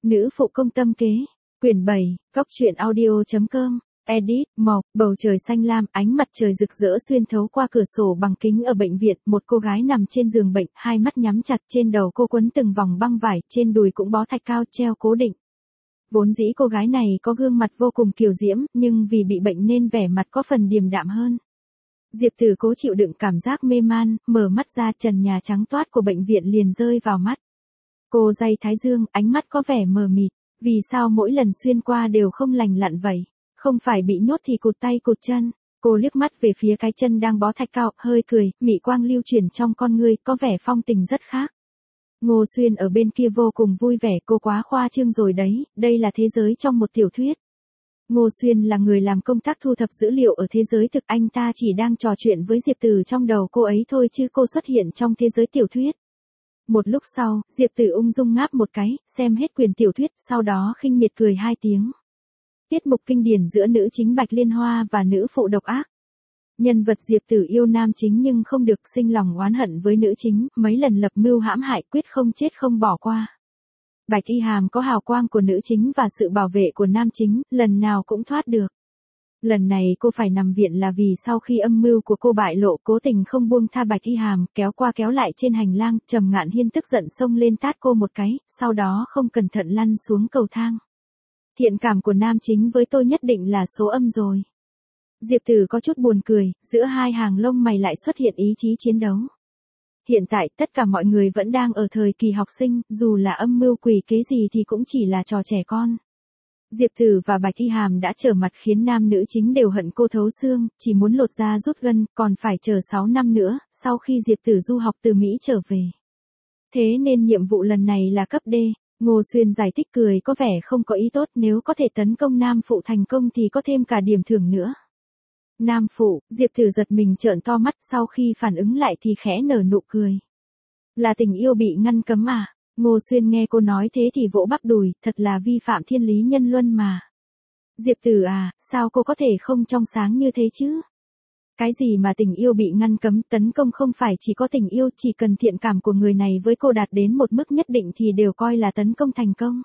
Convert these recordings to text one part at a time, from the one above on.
Nữ phụ công tâm kế. Quyển 7, Góc truyện audio.com. Edit, màu, bầu trời xanh lam, ánh mặt trời rực rỡ xuyên thấu qua cửa sổ bằng kính ở bệnh viện, một cô gái nằm trên giường bệnh, hai mắt nhắm chặt, trên đầu cô quấn từng vòng băng vải, trên đùi cũng bó thạch cao treo cố định. Vốn dĩ cô gái này có gương mặt vô cùng kiều diễm, nhưng vì bị bệnh nên vẻ mặt có phần điềm đạm hơn. Diệp Tử cố chịu đựng cảm giác mê man, mở mắt ra, trần nhà trắng toát của bệnh viện liền rơi vào mắt. Cô day thái dương, ánh mắt có vẻ mờ mịt, vì sao mỗi lần xuyên qua đều không lành lặn vậy? Không phải bị nhốt thì cụt tay cụt chân. Cô liếc mắt về phía cái chân đang bó thạch cao, hơi cười, mị quang lưu chuyển trong con ngươi, có vẻ phong tình rất khác. Ngô Xuyên ở bên kia vô cùng vui vẻ, cô quá khoa trương rồi đấy, đây là thế giới trong một tiểu thuyết. Ngô Xuyên là người làm công tác thu thập dữ liệu ở thế giới thực, anh ta chỉ đang trò chuyện với Diệp Tử trong đầu cô ấy thôi chứ cô xuất hiện trong thế giới tiểu thuyết. Một lúc sau, Diệp Tử ung dung ngáp một cái, xem hết quyển tiểu thuyết, sau đó khinh miệt cười hai tiếng. Tiết mục kinh điển giữa nữ chính Bạch Liên Hoa và nữ phụ độc ác. Nhân vật Diệp Tử yêu nam chính nhưng không được, sinh lòng oán hận với nữ chính, mấy lần lập mưu hãm hại, quyết không chết không bỏ qua. Bạch Y Hàm có hào quang của nữ chính và sự bảo vệ của nam chính, lần nào cũng thoát được. Lần này cô phải nằm viện là vì sau khi âm mưu của cô bại lộ, cố tình không buông tha Bạch Y Hàm, kéo qua kéo lại trên hành lang, Trầm Ngạn Hiên tức giận xông lên tát cô một cái, sau đó không cẩn thận lăn xuống cầu thang. Thiện cảm của nam chính với tôi nhất định là số âm rồi. Diệp Tử có chút buồn cười, giữa hai hàng lông mày lại xuất hiện ý chí chiến đấu. Hiện tại tất cả mọi người vẫn đang ở thời kỳ học sinh, dù là âm mưu quỷ kế gì thì cũng chỉ là trò trẻ con. Diệp Tử và Bạch Y Hàm đã trở mặt khiến nam nữ chính đều hận cô thấu xương, chỉ muốn lột da rút gân, còn phải chờ 6 năm nữa, sau khi Diệp Tử du học từ Mỹ trở về. Thế nên nhiệm vụ lần này là cấp D. Ngô Xuyên giải thích cười có vẻ không có ý tốt, nếu có thể tấn công nam phụ thành công thì có thêm cả điểm thưởng nữa. Nam phụ, Diệp Tử giật mình trợn to mắt, sau khi phản ứng lại thì khẽ nở nụ cười. Là tình yêu bị ngăn cấm à? Ngô Xuyên nghe cô nói thế thì vỗ bắp đùi, thật là vi phạm thiên lý nhân luân mà. Diệp Tử à, sao cô có thể không trong sáng như thế chứ? Cái gì mà tình yêu bị ngăn cấm, tấn công không phải chỉ có tình yêu, chỉ cần thiện cảm của người này với cô đạt đến một mức nhất định thì đều coi là tấn công thành công.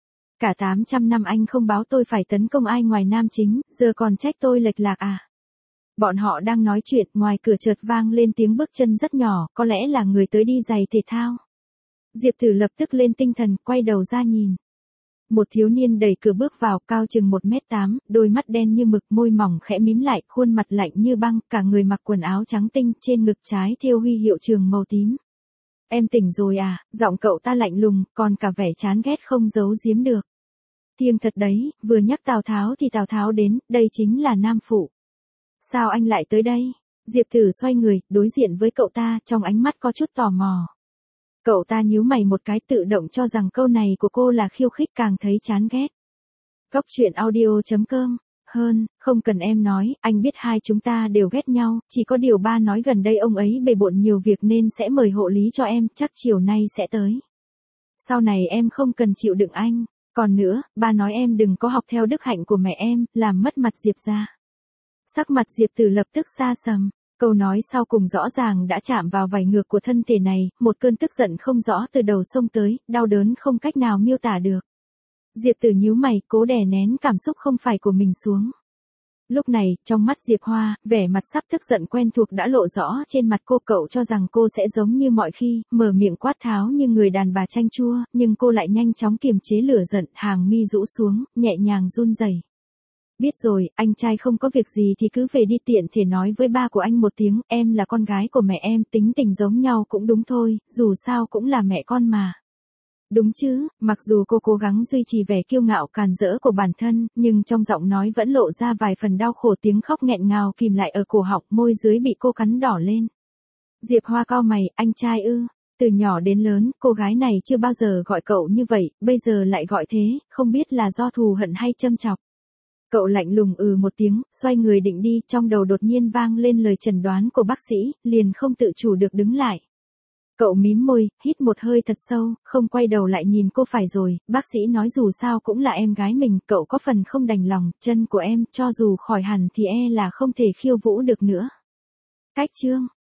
Cả 800 năm anh không báo tôi phải tấn công ai ngoài nam chính, giờ còn trách tôi lệch lạc à? Bọn họ đang nói chuyện, ngoài cửa chợt vang lên tiếng bước chân rất nhỏ, có lẽ là người tới đi giày thể thao. Diệp Tử lập tức lên tinh thần, quay đầu ra nhìn. Một thiếu niên đẩy cửa bước vào, cao chừng 1m8, đôi mắt đen như mực, môi mỏng khẽ mím lại, khuôn mặt lạnh như băng, cả người mặc quần áo trắng tinh, trên ngực trái thêu huy hiệu trường màu tím. Em tỉnh rồi à? Giọng cậu ta lạnh lùng, còn cả vẻ chán ghét không giấu giếm được. Thiêng thật đấy, vừa nhắc Tào Tháo thì Tào Tháo đến, đây chính là nam phụ. Sao anh lại tới đây? Diệp Tử xoay người, đối diện với cậu ta, trong ánh mắt có chút tò mò. Cậu ta nhíu mày một cái, tự động cho rằng câu này của cô là khiêu khích, càng thấy chán ghét. Góc truyện audio.com. Hơn, không cần em nói, anh biết hai chúng ta đều ghét nhau, chỉ có điều ba nói gần đây ông ấy bề bộn nhiều việc nên sẽ mời hộ lý cho em, chắc chiều nay sẽ tới. Sau này em không cần chịu đựng anh. Còn nữa, ba nói em đừng có học theo đức hạnh của mẹ em, làm mất mặt Diệp gia. Sắc mặt Diệp Tử lập tức xa sầm. Câu nói sau cùng rõ ràng đã chạm vào vảy ngược của thân thể này, một cơn tức giận không rõ từ đầu xông tới, đau đớn không cách nào miêu tả được. Diệp Tử nhíu mày, cố đè nén cảm xúc không phải của mình xuống. Lúc này, trong mắt Diệp Hoa, vẻ mặt sắp tức giận quen thuộc đã lộ rõ trên mặt cô. Cậu cho rằng cô sẽ giống như mọi khi, mở miệng quát tháo như người đàn bà chanh chua, nhưng cô lại nhanh chóng kiềm chế lửa giận, hàng mi rũ xuống, nhẹ nhàng run rẩy. Biết rồi, anh trai không có việc gì thì cứ về đi, tiện thể nói với ba của anh một tiếng, em là con gái của mẹ em, tính tình giống nhau cũng đúng thôi, dù sao cũng là mẹ con mà. Đúng chứ, mặc dù cô cố gắng duy trì vẻ kiêu ngạo càn rỡ của bản thân, nhưng trong giọng nói vẫn lộ ra vài phần đau khổ, tiếng khóc nghẹn ngào kìm lại ở cổ họng, môi dưới bị cô cắn đỏ lên. Diệp Hoa cau mày, anh trai ư? Từ nhỏ đến lớn, cô gái này chưa bao giờ gọi cậu như vậy, bây giờ lại gọi thế, không biết là do thù hận hay châm chọc. Cậu lạnh lùng một tiếng, xoay người định đi, trong đầu đột nhiên vang lên lời chẩn đoán của bác sĩ, liền không tự chủ được đứng lại. Cậu mím môi, hít một hơi thật sâu, không quay đầu lại nhìn cô. Phải rồi, bác sĩ nói dù sao cũng là em gái mình, cậu có phần không đành lòng, chân của em, cho dù khỏi hẳn thì là không thể khiêu vũ được nữa. Cách chương.